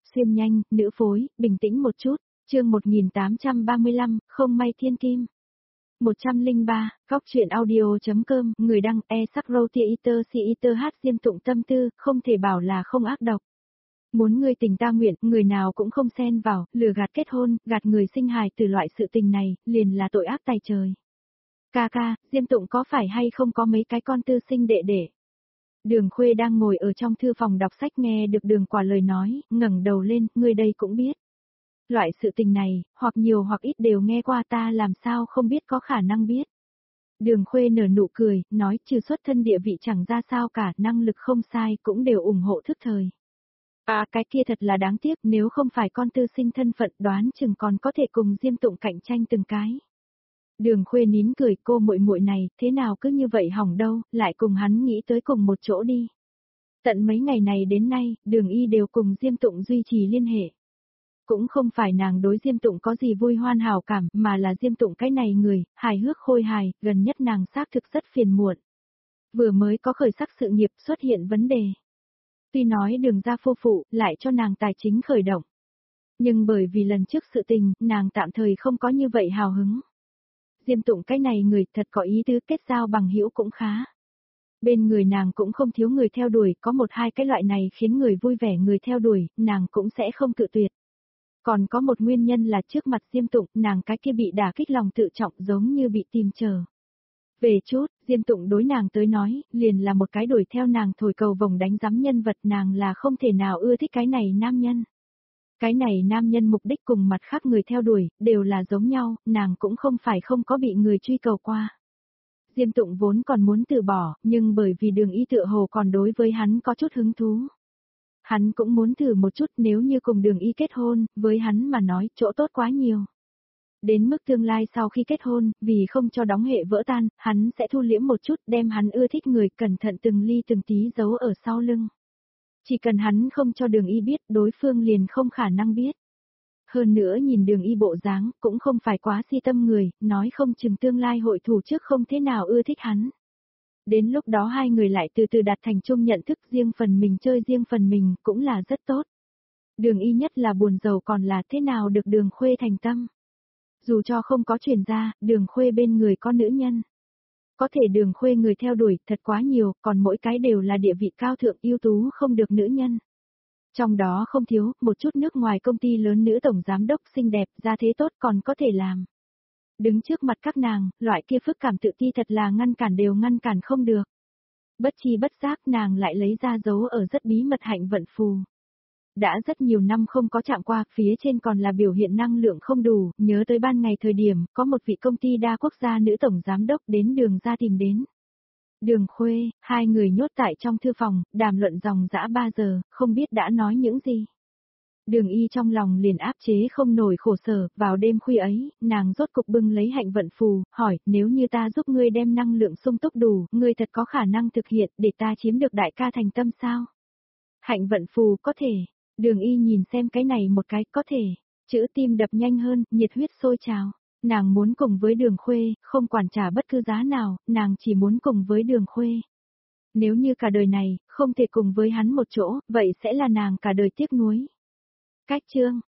xuyên nhanh, nữ phối, bình tĩnh một chút, chương 1835, không may thiên kim. 103, góc chuyện audio.com, người đăng e-sắc-rô-tia-iter-si-iter hát Diêm Tụng tâm tư, không thể bảo là không ác độc. Muốn người tình ta nguyện, người nào cũng không xen vào, lừa gạt kết hôn, gạt người sinh hài từ loại sự tình này, liền là tội ác tày trời. Ca ca, Diêm Tụng có phải hay không có mấy cái con tư sinh đệ đệ? Đường Khuê đang ngồi ở trong thư phòng đọc sách nghe được Đường Quả lời nói, ngẩng đầu lên, người đây cũng biết. Loại sự tình này, hoặc nhiều hoặc ít đều nghe qua ta làm sao không biết có khả năng biết. Đường Khuê nở nụ cười, nói trừ xuất thân địa vị chẳng ra sao cả, năng lực không sai cũng đều ủng hộ thức thời. À cái kia thật là đáng tiếc, nếu không phải con tư sinh thân phận đoán chừng còn có thể cùng Diêm Tụng cạnh tranh từng cái. Đường Khuê nín cười, cô muội muội này, thế nào cứ như vậy hỏng đâu, lại cùng hắn nghĩ tới cùng một chỗ đi. Tận mấy ngày này đến nay, Đường Y đều cùng Diêm Tụng duy trì liên hệ. Cũng không phải nàng đối Diêm Tụng có gì vui hoan hảo cảm, mà là Diêm Tụng cái này người, hài hước khôi hài, gần nhất nàng xác thực rất phiền muộn. Vừa mới có khởi sắc sự nghiệp xuất hiện vấn đề. Tuy nói Đường gia phu phụ, lại cho nàng tài chính khởi động. Nhưng bởi vì lần trước sự tình, nàng tạm thời không có như vậy hào hứng. Diêm Tụng cái này người thật có ý tứ, kết giao bằng hữu cũng khá. Bên người nàng cũng không thiếu người theo đuổi, có một hai cái loại này khiến người vui vẻ người theo đuổi, nàng cũng sẽ không cự tuyệt. Còn có một nguyên nhân là trước mặt Diêm Tụng, nàng cái kia bị đả kích lòng tự trọng giống như bị tìm chờ. Về chút, Diêm Tụng đối nàng tới nói, liền là một cái đuổi theo nàng thổi cầu vồng đánh giám nhân vật, nàng là không thể nào ưa thích cái này nam nhân. Cái này nam nhân mục đích cùng mặt khác người theo đuổi, đều là giống nhau, nàng cũng không phải không có bị người truy cầu qua. Diêm Tụng vốn còn muốn từ bỏ, nhưng bởi vì Đường Y tựa hồ còn đối với hắn có chút hứng thú. Hắn cũng muốn thử một chút, nếu như cùng Đường Y kết hôn, với hắn mà nói, chỗ tốt quá nhiều. Đến mức tương lai sau khi kết hôn, vì không cho đóng hệ vỡ tan, hắn sẽ thu liễm một chút, đem hắn ưa thích người cẩn thận từng ly từng tí giấu ở sau lưng. Chỉ cần hắn không cho Đường Y biết, đối phương liền không khả năng biết. Hơn nữa nhìn Đường Y bộ dáng, cũng không phải quá si tâm người, nói không chừng tương lai hội thủ trước không thế nào ưa thích hắn. Đến lúc đó hai người lại từ từ đạt thành chung nhận thức, riêng phần mình chơi riêng phần mình, cũng là rất tốt. Đường Y nhất là buồn rầu còn là thế nào được Đường Khuê thành tâm. Dù cho không có truyền ra, Đường Khuê bên người có nữ nhân. Có thể Đường Khuê người theo đuổi thật quá nhiều, còn mỗi cái đều là địa vị cao thượng ưu tú không được nữ nhân. Trong đó không thiếu, một chút nước ngoài công ty lớn nữ tổng giám đốc xinh đẹp, ra thế tốt còn có thể làm. Đứng trước mặt các nàng, loại kia phức cảm tự ti thật là ngăn cản đều ngăn cản không được. Bất chi bất giác nàng lại lấy ra dấu ở rất bí mật hạnh vận phù. Đã rất nhiều năm không có chạm qua, phía trên còn là biểu hiện năng lượng không đủ, nhớ tới ban ngày thời điểm, có một vị công ty đa quốc gia nữ tổng giám đốc đến Đường ra tìm đến. Đường Khuê, hai người nhốt tại trong thư phòng, đàm luận dòng dã 3 giờ, không biết đã nói những gì. Đường Y trong lòng liền áp chế không nổi khổ sở, vào đêm khuya ấy, nàng rốt cục bưng lấy hạnh vận phù, hỏi, nếu như ta giúp ngươi đem năng lượng sung túc đủ, ngươi thật có khả năng thực hiện để ta chiếm được đại ca thành tâm sao? Hạnh vận phù có thể, Đường Y nhìn xem cái này một cái, có thể, chữ tim đập nhanh hơn, nhiệt huyết sôi trào. Nàng muốn cùng với Đường Khuê, không quản trả bất cứ giá nào, nàng chỉ muốn cùng với Đường Khuê. Nếu như cả đời này, không thể cùng với hắn một chỗ, vậy sẽ là nàng cả đời tiếc nuối. Cách chương